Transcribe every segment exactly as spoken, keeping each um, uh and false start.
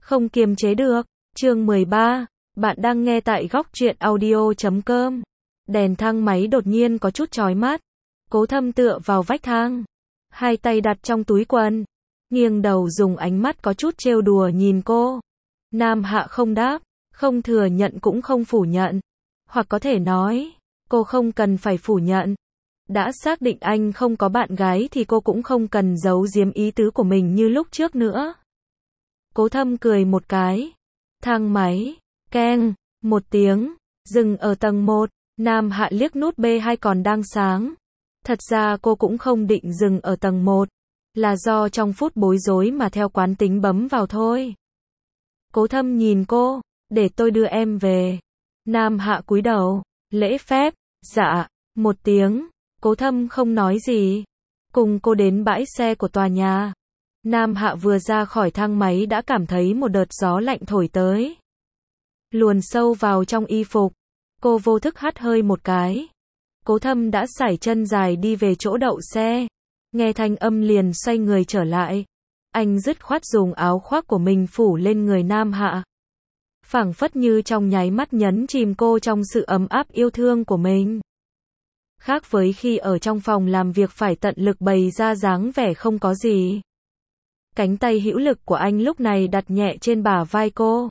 Không kiềm chế được. Chương mười ba. Bạn đang nghe tại góc truyện audio chấm com. Đèn thang máy đột nhiên có chút chói mắt. Cố Thâm tựa vào vách thang, hai tay đặt trong túi quần, nghiêng đầu dùng ánh mắt có chút trêu đùa nhìn cô. Nam Hạ không đáp, không thừa nhận cũng không phủ nhận. Hoặc có thể nói, cô không cần phải phủ nhận. Đã xác định anh không có bạn gái thì cô cũng không cần giấu giếm ý tứ của mình như lúc trước nữa. Cố Thâm cười một cái. Thang máy, keng, một tiếng, dừng ở tầng một. Nam Hạ liếc nút B hai còn đang sáng. Thật ra cô cũng không định dừng ở tầng một, là do trong phút bối rối mà theo quán tính bấm vào thôi. Cố Thâm nhìn cô, để tôi đưa em về. Nam Hạ cúi đầu, lễ phép, dạ, một tiếng. Cố Thâm không nói gì, cùng cô đến bãi xe của tòa nhà. Nam Hạ vừa ra khỏi thang máy đã cảm thấy một đợt gió lạnh thổi tới. Luồn sâu vào trong y phục, cô vô thức hắt hơi một cái. Cố Thâm đã sải chân dài đi về chỗ đậu xe, nghe thanh âm liền xoay người trở lại. Anh dứt khoát dùng áo khoác của mình phủ lên người Nam Hạ, phảng phất như trong nháy mắt nhấn chìm cô trong sự ấm áp yêu thương của mình. Khác với khi ở trong phòng làm việc phải tận lực bày ra dáng vẻ không có gì. Cánh tay hữu lực của anh lúc này đặt nhẹ trên bả vai cô,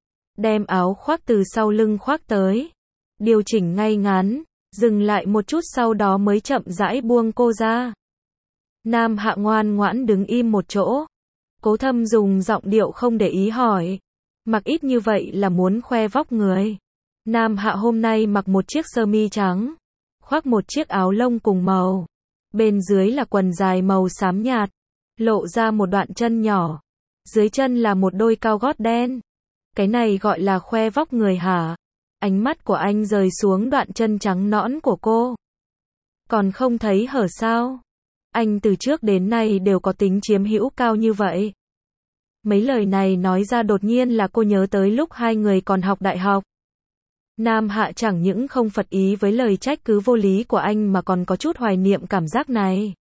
đem áo khoác từ sau lưng khoác tới, điều chỉnh ngay ngắn, dừng lại một chút sau đó mới chậm rãi buông cô ra. Nam Hạ ngoan ngoãn đứng im một chỗ. Cố Thâm dùng giọng điệu không để ý hỏi, mặc ít như vậy là muốn khoe vóc người? Nam Hạ hôm nay mặc một chiếc sơ mi trắng, khoác một chiếc áo lông cùng màu, bên dưới là quần dài màu xám nhạt, lộ ra một đoạn chân nhỏ, dưới chân là một đôi cao gót đen. Cái này gọi là khoe vóc người hả? Ánh mắt của anh rời xuống đoạn chân trắng nõn của cô. Còn không thấy hở sao? Anh từ trước đến nay đều có tính chiếm hữu cao như vậy. Mấy lời này nói ra đột nhiên là cô nhớ tới lúc hai người còn học đại học. Nam Hạ chẳng những không phật ý với lời trách cứ vô lý của anh mà còn có chút hoài niệm cảm giác này.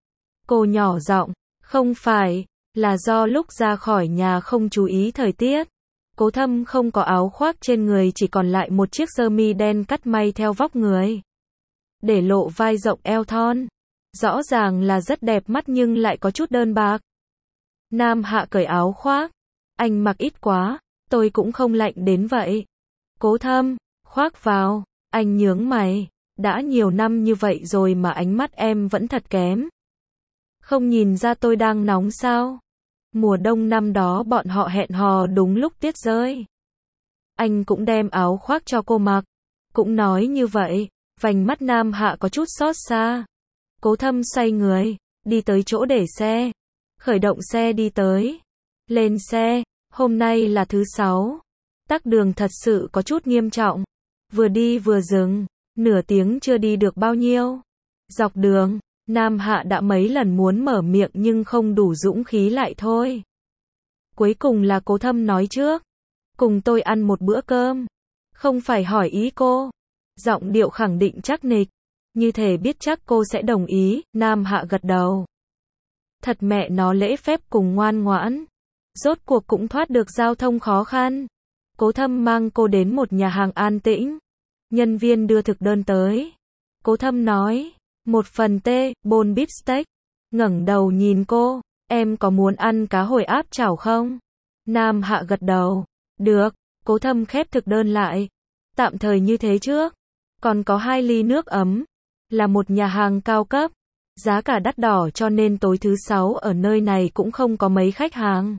Cô nhỏ giọng, không phải, là do lúc ra khỏi nhà không chú ý thời tiết. Cố Thâm không có áo khoác trên người, chỉ còn lại một chiếc sơ mi đen cắt may theo vóc người, để lộ vai rộng eo thon. Rõ ràng là rất đẹp mắt nhưng lại có chút đơn bạc. Nam Hạ cởi áo khoác. Anh mặc ít quá, tôi cũng không lạnh đến vậy. Cố Thâm, khoác vào. Anh nhướng mày. Đã nhiều năm như vậy rồi mà ánh mắt em vẫn thật kém. Không nhìn ra tôi đang nóng sao? Mùa đông năm đó bọn họ hẹn hò đúng lúc tuyết rơi. Anh cũng đem áo khoác cho cô mặc. Cũng nói như vậy. Vành mắt Nam Hạ có chút xót xa. Cố Thâm xoay người, đi tới chỗ để xe. Khởi động xe đi tới. Lên xe, hôm nay là thứ sáu. Tắc đường thật sự có chút nghiêm trọng. Vừa đi vừa dừng, nửa tiếng chưa đi được bao nhiêu. Dọc đường, Nam Hạ đã mấy lần muốn mở miệng nhưng không đủ dũng khí lại thôi. Cuối cùng là Cố Thâm nói trước. Cùng tôi ăn một bữa cơm. Không phải hỏi ý cô. Giọng điệu khẳng định chắc nịch. Như thể biết chắc cô sẽ đồng ý. Nam Hạ gật đầu. Thật mẹ nó lễ phép cùng ngoan ngoãn. Rốt cuộc cũng thoát được giao thông khó khăn. Cố Thâm mang cô đến một nhà hàng an tĩnh. Nhân viên đưa thực đơn tới. Cố Thâm nói, một phần tê, bồn beef steak. Ngẩng đầu nhìn cô, em có muốn ăn cá hồi áp chảo không? Nam Hạ gật đầu. Được. Cố Thâm khép thực đơn lại. Tạm thời như thế trước. Còn có hai ly nước ấm. Là một nhà hàng cao cấp. Giá cả đắt đỏ cho nên tối thứ sáu ở nơi này cũng không có mấy khách hàng.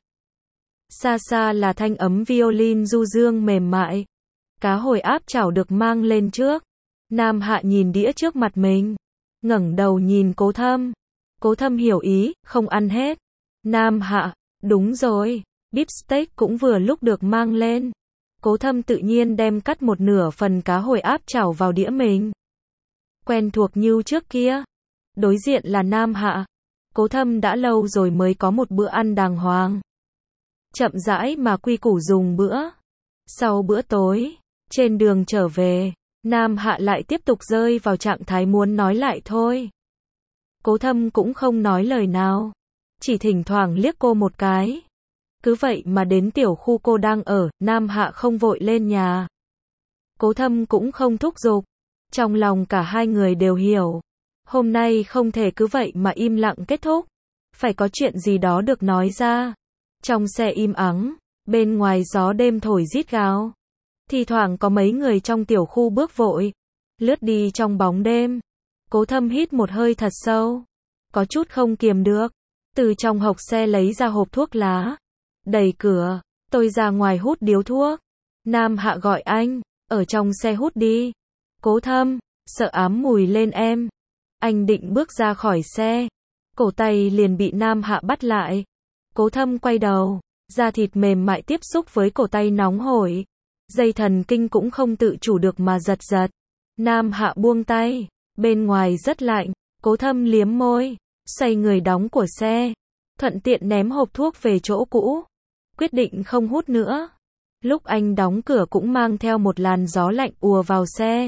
Xa xa là thanh ấm violin du dương mềm mại. Cá hồi áp chảo được mang lên trước. Nam Hạ nhìn đĩa trước mặt mình. Ngẩng đầu nhìn Cố Thâm. Cố Thâm hiểu ý, không ăn hết. Nam Hạ, đúng rồi. Beef steak cũng vừa lúc được mang lên. Cố Thâm tự nhiên đem cắt một nửa phần cá hồi áp chảo vào đĩa mình. Quen thuộc như trước kia. Đối diện là Nam Hạ. Cố Thâm đã lâu rồi mới có một bữa ăn đàng hoàng. Chậm rãi mà quy củ dùng bữa. Sau bữa tối, trên đường trở về, Nam Hạ lại tiếp tục rơi vào trạng thái muốn nói lại thôi. Cố Thâm cũng không nói lời nào, chỉ thỉnh thoảng liếc cô một cái. Cứ vậy mà đến tiểu khu cô đang ở, Nam Hạ không vội lên nhà. Cố Thâm cũng không thúc giục. Trong lòng cả hai người đều hiểu. Hôm nay không thể cứ vậy mà im lặng kết thúc. Phải có chuyện gì đó được nói ra. Trong xe im ắng, bên ngoài gió đêm thổi rít gào. Thì thoảng có mấy người trong tiểu khu bước vội, lướt đi trong bóng đêm. Cố Thâm hít một hơi thật sâu, có chút không kiềm được. Từ trong hộc xe lấy ra hộp thuốc lá, đẩy cửa, tôi ra ngoài hút điếu thuốc. Nam Hạ gọi anh, ở trong xe hút đi. Cố Thâm, sợ ám mùi lên em. Anh định bước ra khỏi xe, cổ tay liền bị Nam Hạ bắt lại. Cố Thâm quay đầu, da thịt mềm mại tiếp xúc với cổ tay nóng hổi. Dây thần kinh cũng không tự chủ được mà giật giật. Nam Hạ buông tay, bên ngoài rất lạnh. Cố Thâm liếm môi, xoay người đóng của xe, thuận tiện ném hộp thuốc về chỗ cũ. Quyết định không hút nữa. Lúc anh đóng cửa cũng mang theo một làn gió lạnh ùa vào xe.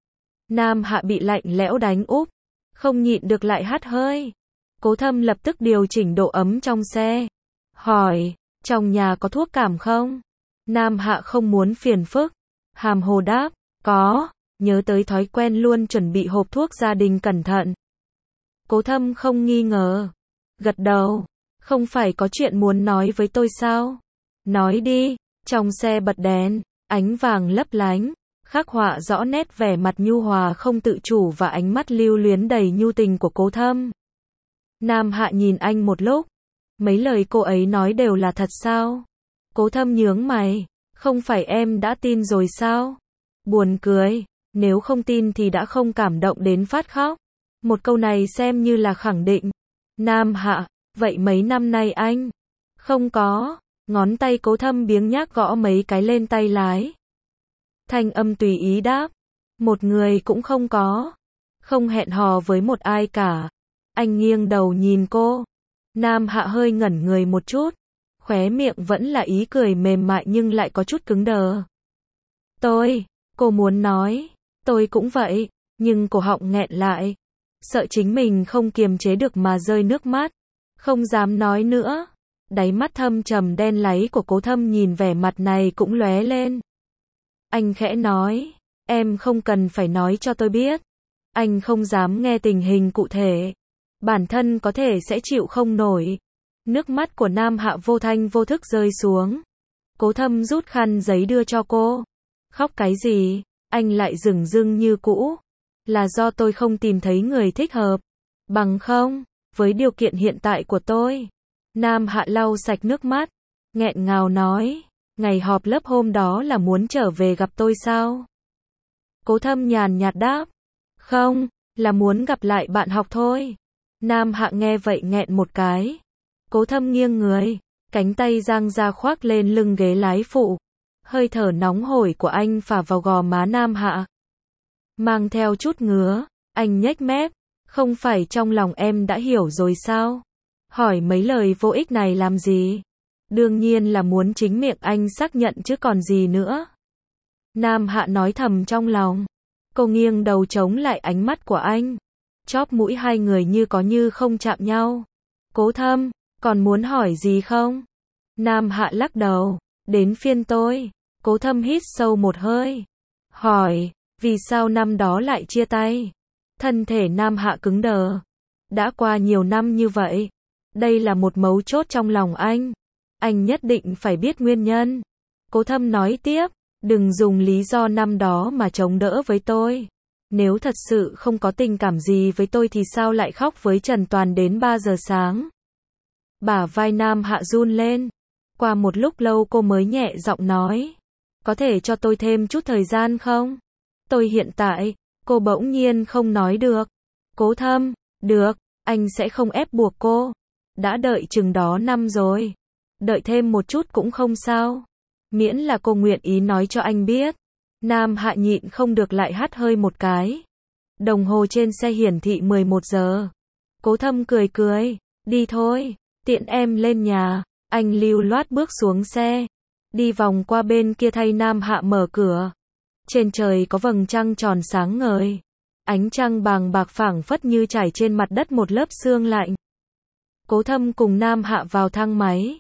Nam Hạ bị lạnh lẽo đánh úp, không nhịn được lại hắt hơi. Cố Thâm lập tức điều chỉnh độ ấm trong xe. Hỏi, trong nhà có thuốc cảm không? Nam Hạ không muốn phiền phức. Hàm hồ đáp, có, nhớ tới thói quen luôn chuẩn bị hộp thuốc gia đình cẩn thận. Cố Thâm không nghi ngờ. Gật đầu, không phải có chuyện muốn nói với tôi sao? Nói đi. Trong xe bật đèn, ánh vàng lấp lánh, khắc họa rõ nét vẻ mặt nhu hòa không tự chủ và ánh mắt lưu luyến đầy nhu tình của Cố Thâm. Nam Hạ nhìn anh một lúc. Mấy lời cô ấy nói đều là thật sao? Cố Thâm nhướng mày. Không phải em đã tin rồi sao? Buồn cười. Nếu không tin thì đã không cảm động đến phát khóc. Một câu này xem như là khẳng định. Nam Hạ, vậy mấy năm nay anh? Không có. Ngón tay Cố Thâm biếng nhác gõ mấy cái lên tay lái. Thanh âm tùy ý đáp. Một người cũng không có. Không hẹn hò với một ai cả. Anh nghiêng đầu nhìn cô. Nam Hạ hơi ngẩn người một chút. Khóe miệng vẫn là ý cười mềm mại nhưng lại có chút cứng đờ. Tôi, cô muốn nói. Tôi cũng vậy. Nhưng cổ họng nghẹn lại. Sợ chính mình không kiềm chế được mà rơi nước mắt. Không dám nói nữa. Đáy mắt thâm trầm đen láy của Cố Thâm nhìn vẻ mặt này cũng lóe lên. Anh khẽ nói, em không cần phải nói cho tôi biết. Anh không dám nghe tình hình cụ thể. Bản thân có thể sẽ chịu không nổi. Nước mắt của Nam Hạ vô thanh vô thức rơi xuống. Cố Thâm rút khăn giấy đưa cho cô. Khóc cái gì? Anh lại dửng dưng như cũ. Là do tôi không tìm thấy người thích hợp. Bằng không, với điều kiện hiện tại của tôi. Nam Hạ lau sạch nước mắt, nghẹn ngào nói, ngày họp lớp hôm đó là muốn trở về gặp tôi sao? Cố Thâm nhàn nhạt đáp, không, là muốn gặp lại bạn học thôi. Nam Hạ nghe vậy nghẹn một cái. Cố Thâm nghiêng người, cánh tay dang ra khoác lên lưng ghế lái phụ. Hơi thở nóng hổi của anh phả vào gò má Nam Hạ. Mang theo chút ngứa, anh nhếch mép, không phải trong lòng em đã hiểu rồi sao? Hỏi mấy lời vô ích này làm gì? Đương nhiên là muốn chính miệng anh xác nhận chứ còn gì nữa. Nam Hạ nói thầm trong lòng. Cô nghiêng đầu chống lại ánh mắt của anh. Chóp mũi hai người như có như không chạm nhau. Cố Thâm, còn muốn hỏi gì không? Nam Hạ lắc đầu. Đến phiên tôi. Cố Thâm hít sâu một hơi. Hỏi, vì sao năm đó lại chia tay? Thân thể Nam Hạ cứng đờ. Đã qua nhiều năm như vậy. Đây là một mấu chốt trong lòng anh. Anh nhất định phải biết nguyên nhân. Cố Thâm nói tiếp, đừng dùng lý do năm đó mà chống đỡ với tôi. Nếu thật sự không có tình cảm gì với tôi thì sao lại khóc với Trần Toàn đến ba giờ sáng? Bả vai Nam Hạ run lên. Qua một lúc lâu cô mới nhẹ giọng nói. Có thể cho tôi thêm chút thời gian không? Tôi hiện tại, cô bỗng nhiên không nói được. Cố Thâm, được, anh sẽ không ép buộc cô. Đã đợi chừng đó năm rồi. Đợi thêm một chút cũng không sao. Miễn là cô nguyện ý nói cho anh biết. Nam Hạ nhịn không được lại hắt hơi một cái. Đồng hồ trên xe hiển thị mười một giờ. Cố Thâm cười cười. Đi thôi, tiện em lên nhà. Anh lưu loát bước xuống xe. Đi vòng qua bên kia thay Nam Hạ mở cửa. Trên trời có vầng trăng tròn sáng ngời. Ánh trăng bàng bạc phảng phất như trải trên mặt đất một lớp sương lạnh. Cố Thâm cùng Nam Hạ vào thang máy.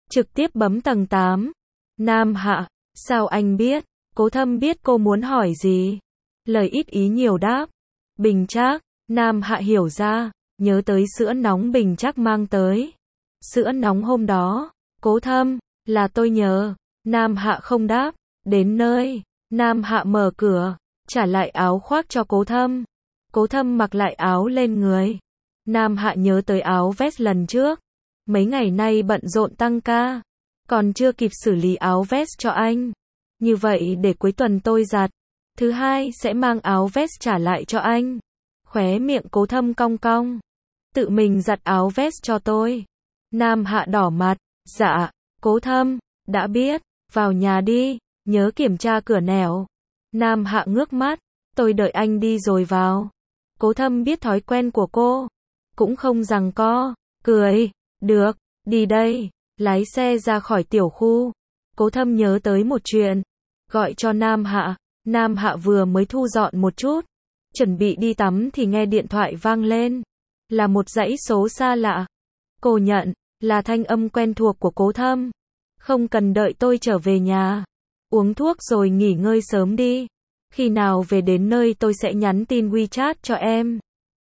trực tiếp bấm tầng tám. Nam Hạ, sao anh biết? Cố Thâm biết cô muốn hỏi gì. Lời ít ý nhiều đáp. Bình Trác, Nam Hạ hiểu ra, nhớ tới sữa nóng Bình Trác mang tới. Sữa nóng hôm đó, Cố Thâm, là tôi nhờ. Nam Hạ không đáp, đến nơi, Nam Hạ mở cửa, trả lại áo khoác cho Cố Thâm. Cố Thâm mặc lại áo lên người. Nam Hạ nhớ tới áo vest lần trước. Mấy ngày nay bận rộn tăng ca, còn chưa kịp xử lý áo vest cho anh. Như vậy để cuối tuần tôi giặt. Thứ hai sẽ mang áo vest trả lại cho anh. Khóe miệng Cố Thâm cong cong. Tự mình giặt áo vest cho tôi. Nam Hạ đỏ mặt. Dạ, Cố Thâm, đã biết, vào nhà đi, nhớ kiểm tra cửa nẻo. Nam Hạ ngước mắt. Tôi đợi anh đi rồi vào. Cố Thâm biết thói quen của cô. Cũng không giằng co, cười. Được, đi đây. Lái xe ra khỏi tiểu khu. Cố Thâm nhớ tới một chuyện. Gọi cho Nam Hạ. Nam Hạ vừa mới thu dọn một chút. Chuẩn bị đi tắm thì nghe điện thoại vang lên. Là một dãy số xa lạ. Cô nhận, là thanh âm quen thuộc của Cố Thâm. Không cần đợi tôi trở về nhà. Uống thuốc rồi nghỉ ngơi sớm đi. Khi nào về đến nơi tôi sẽ nhắn tin WeChat cho em.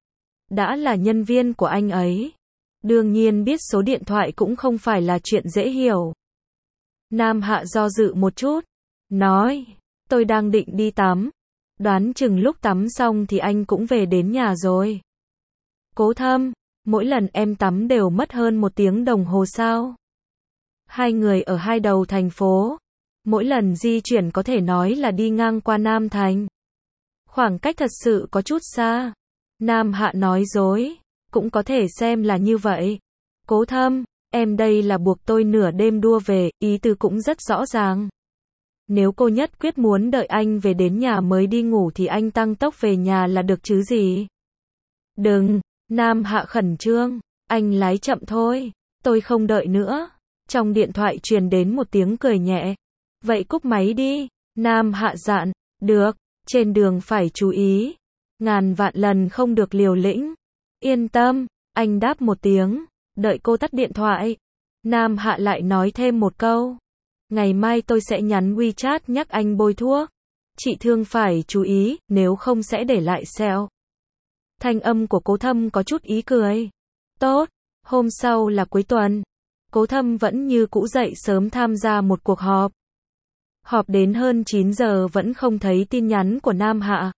Đã là nhân viên của anh ấy. Đương nhiên biết số điện thoại cũng không phải là chuyện dễ hiểu. Nam Hạ do dự một chút. Nói, tôi đang định đi tắm. Đoán chừng lúc tắm xong thì anh cũng về đến nhà rồi. Cố Thâm, mỗi lần em tắm đều mất hơn một tiếng đồng hồ sao? Hai người ở hai đầu thành phố. Mỗi lần di chuyển có thể nói là đi ngang qua Nam Thành. Khoảng cách thật sự có chút xa. Nam Hạ nói dối. Cũng có thể xem là như vậy. Cố Thâm, em đây là buộc tôi nửa đêm đua về, ý tứ cũng rất rõ ràng. Nếu cô nhất quyết muốn đợi anh về đến nhà mới đi ngủ thì anh tăng tốc về nhà là được chứ gì. Đừng, Nam Hạ khẩn trương, anh lái chậm thôi, tôi không đợi nữa. Trong điện thoại truyền đến một tiếng cười nhẹ. Vậy cúp máy đi, Nam Hạ dặn, được, trên đường phải chú ý. Ngàn vạn lần không được liều lĩnh. Yên tâm, anh đáp một tiếng, đợi cô tắt điện thoại. Nam Hạ lại nói thêm một câu. Ngày mai tôi sẽ nhắn WeChat nhắc anh bôi thuốc. Chị Thương phải chú ý, nếu không sẽ để lại sẹo. Thanh âm của Cố Thâm có chút ý cười. Tốt, hôm sau là cuối tuần. Cố Thâm vẫn như cũ dậy sớm tham gia một cuộc họp. Họp đến hơn chín giờ vẫn không thấy tin nhắn của Nam Hạ.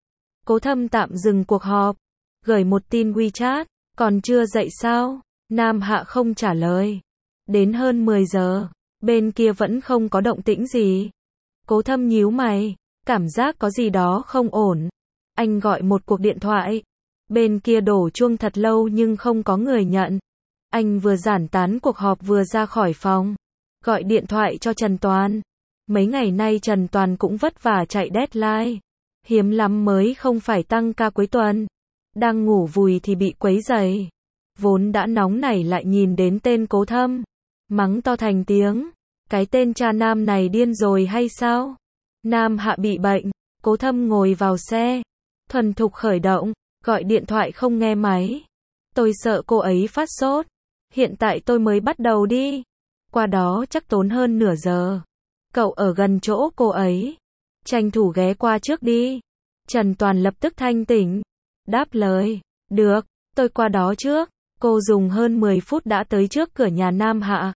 Cố Thâm tạm dừng cuộc họp. Gửi một tin WeChat. Còn chưa dậy sao? Nam Hạ không trả lời. Đến hơn mười giờ. Bên kia vẫn không có động tĩnh gì. Cố Thâm nhíu mày. Cảm giác có gì đó không ổn. Anh gọi một cuộc điện thoại. Bên kia đổ chuông thật lâu nhưng không có người nhận. Anh vừa giản tán cuộc họp vừa ra khỏi phòng. Gọi điện thoại cho Trần Toàn. Mấy ngày nay Trần Toàn cũng vất vả chạy deadline. Hiếm lắm mới không phải tăng ca cuối tuần. Đang ngủ vùi thì bị quấy rầy. Vốn đã nóng nảy lại nhìn đến tên Cố Thâm. Mắng to thành tiếng. Cái tên cha nam này điên rồi hay sao? Nam Hạ bị bệnh. Cố Thâm ngồi vào xe. Thuần thục khởi động. Gọi điện thoại không nghe máy. Tôi sợ cô ấy phát sốt. Hiện tại tôi mới bắt đầu đi. Qua đó chắc tốn hơn nửa giờ. Cậu ở gần chỗ cô ấy. Tranh thủ ghé qua trước đi. Trần Toàn lập tức thanh tỉnh. Đáp lời. Được, tôi qua đó trước. Cô dùng hơn mười phút đã tới trước cửa nhà Nam Hạ.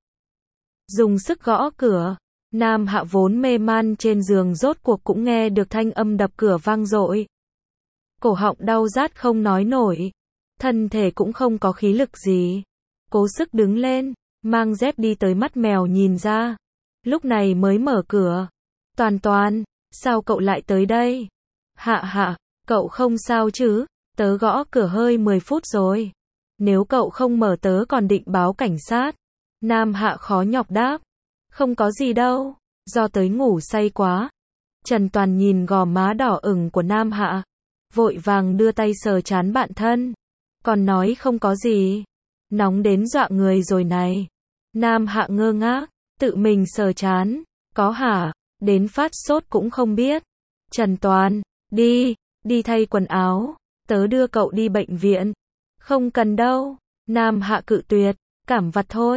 Dùng sức gõ cửa. Nam Hạ vốn mê man trên giường rốt cuộc cũng nghe được thanh âm đập cửa vang dội. Cổ họng đau rát không nói nổi. Thân thể cũng không có khí lực gì. Cố sức đứng lên, mang dép đi tới mắt mèo nhìn ra. Lúc này mới mở cửa. Toàn Toàn, sao cậu lại tới đây? Hạ Hạ, cậu không sao chứ? Tớ gõ cửa hơi mười phút rồi. Nếu cậu không mở tớ còn định báo cảnh sát. Nam Hạ khó nhọc đáp. Không có gì đâu, do tới ngủ say quá. Trần Toàn nhìn gò má đỏ ửng của Nam Hạ. Vội vàng đưa tay sờ trán bạn thân. Còn nói không có gì. Nóng đến dọa người rồi này. Nam Hạ ngơ ngác, tự mình sờ trán. Có hả? Đến phát sốt cũng không biết. Trần Toàn, đi, đi thay quần áo. Tớ đưa cậu đi bệnh viện. Không cần đâu. Nam Hạ cự tuyệt, cảm vặt thôi.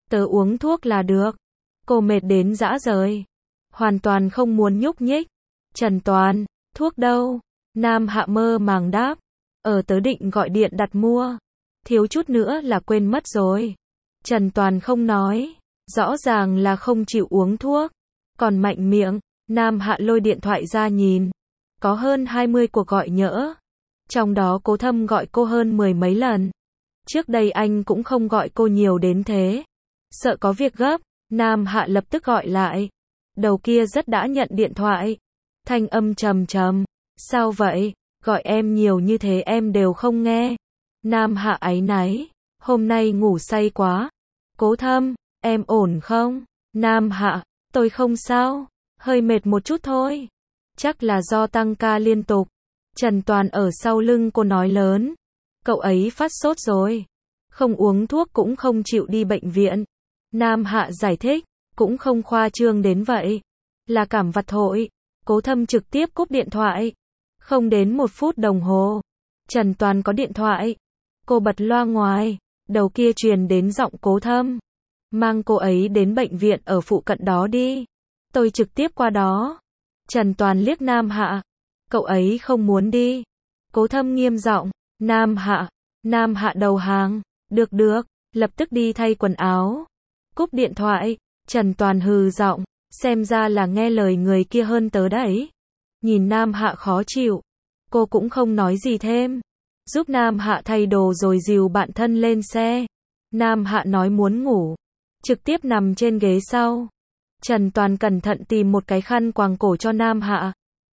Tớ uống thuốc là được. Cô mệt đến rã rời. Hoàn toàn không muốn nhúc nhích. Trần Toàn, thuốc đâu? Nam Hạ mơ màng đáp. Ờ tớ định gọi điện đặt mua. Thiếu chút nữa là quên mất rồi. Trần Toàn không nói. Rõ ràng là không chịu uống thuốc. Còn mạnh miệng. Nam Hạ lôi điện thoại ra nhìn. Có hơn hai mươi cuộc gọi nhỡ. Trong đó Cố Thâm gọi cô hơn mười mấy lần. Trước đây anh cũng không gọi cô nhiều đến thế. Sợ có việc gấp, Nam Hạ lập tức gọi lại. Đầu kia rất đã nhận điện thoại. Thanh âm trầm trầm. Sao vậy? Gọi em nhiều như thế em đều không nghe. Nam Hạ áy náy. Hôm nay ngủ say quá. Cố Thâm, em ổn không? Nam Hạ, tôi không sao. Hơi mệt một chút thôi. Chắc là do tăng ca liên tục. Trần Toàn ở sau lưng cô nói lớn. Cậu ấy phát sốt rồi. Không uống thuốc cũng không chịu đi bệnh viện. Nam Hạ giải thích. Cũng không khoa trương đến vậy. Là cảm vặt thôi. Cố Thâm trực tiếp cúp điện thoại. Không đến một phút đồng hồ. Trần Toàn có điện thoại. Cô bật loa ngoài. Đầu kia truyền đến giọng Cố Thâm. Mang cô ấy đến bệnh viện ở phụ cận đó đi. Tôi trực tiếp qua đó. Trần Toàn liếc Nam Hạ. Cậu ấy không muốn đi. Cố Thâm nghiêm giọng. Nam Hạ. Nam Hạ đầu hàng. Được được. Lập tức đi thay quần áo. Cúp điện thoại. Trần Toàn hừ giọng. Xem ra là nghe lời người kia hơn tớ đấy. Nhìn Nam Hạ khó chịu. Cô cũng không nói gì thêm. Giúp Nam Hạ thay đồ rồi dìu bạn thân lên xe. Nam Hạ nói muốn ngủ. Trực tiếp nằm trên ghế sau. Trần Toàn cẩn thận tìm một cái khăn quàng cổ cho Nam Hạ.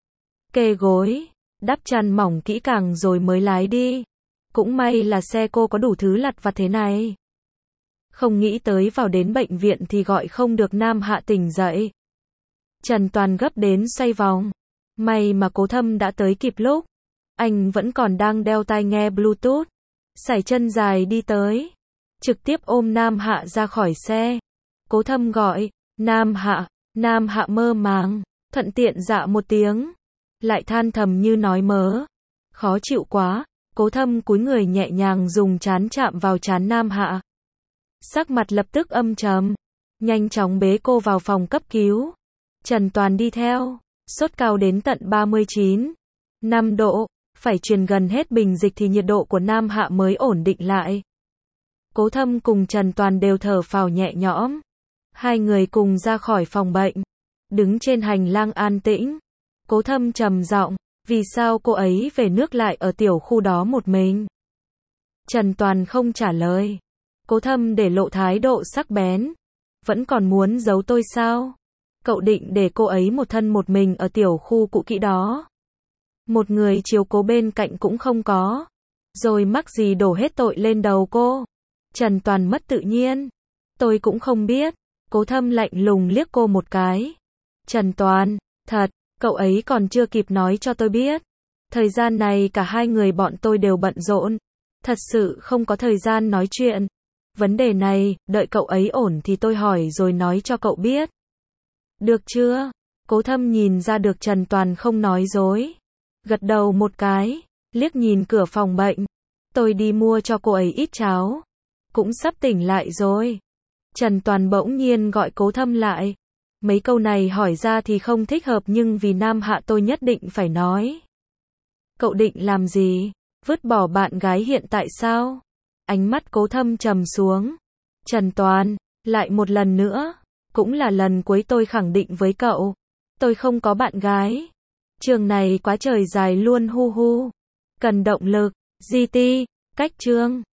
Kê gối. Đắp chăn mỏng kỹ càng rồi mới lái đi. Cũng may là xe cô có đủ thứ lặt vặt thế này. Không nghĩ tới vào đến bệnh viện thì gọi không được Nam Hạ tỉnh dậy. Trần Toàn gấp đến xoay vòng. May mà Cố Thâm đã tới kịp lúc. Anh vẫn còn đang đeo tai nghe Bluetooth. Sải chân dài đi tới. Trực tiếp ôm Nam Hạ ra khỏi xe. Cố Thâm gọi. Nam Hạ. Nam Hạ mơ màng. Thuận tiện dạ một tiếng. Lại than thầm như nói mớ. Khó chịu quá. Cố Thâm cúi người nhẹ nhàng dùng trán chạm vào trán Nam Hạ. Sắc mặt lập tức âm trầm. Nhanh chóng bế cô vào phòng cấp cứu. Trần Toàn đi theo. Sốt cao đến tận ba mươi chín. năm độ. Phải truyền gần hết bình dịch thì nhiệt độ của Nam Hạ mới ổn định lại. Cố Thâm cùng Trần Toàn đều thở phào nhẹ nhõm. Hai người cùng ra khỏi phòng bệnh. Đứng trên hành lang an tĩnh. Cố Thâm trầm giọng. Vì sao cô ấy về nước lại ở tiểu khu đó một mình? Trần Toàn không trả lời. Cố Thâm để lộ thái độ sắc bén. Vẫn còn muốn giấu tôi sao? Cậu định để cô ấy một thân một mình ở tiểu khu cũ kỹ đó. Một người chiếu cố bên cạnh cũng không có. Rồi mắc gì đổ hết tội lên đầu cô. Trần Toàn mất tự nhiên. Tôi cũng không biết. Cố Thâm lạnh lùng liếc cô một cái. Trần Toàn, thật, cậu ấy còn chưa kịp nói cho tôi biết. Thời gian này cả hai người bọn tôi đều bận rộn. Thật sự không có thời gian nói chuyện. Vấn đề này, đợi cậu ấy ổn thì tôi hỏi rồi nói cho cậu biết. Được chưa? Cố Thâm nhìn ra được Trần Toàn không nói dối. Gật đầu một cái, liếc nhìn cửa phòng bệnh. Tôi đi mua cho cô ấy ít cháo. Cũng sắp tỉnh lại rồi. Trần Toàn bỗng nhiên gọi Cố Thâm lại. Mấy câu này hỏi ra thì không thích hợp nhưng vì Nam Hạ tôi nhất định phải nói. Cậu định làm gì? Vứt bỏ bạn gái hiện tại sao? Ánh mắt Cố Thâm trầm xuống. Trần Toàn, lại một lần nữa. Cũng là lần cuối tôi khẳng định với cậu. Tôi không có bạn gái. Trường này quá trời dài luôn hu hu. Cần động lực. giê tê, cách chương.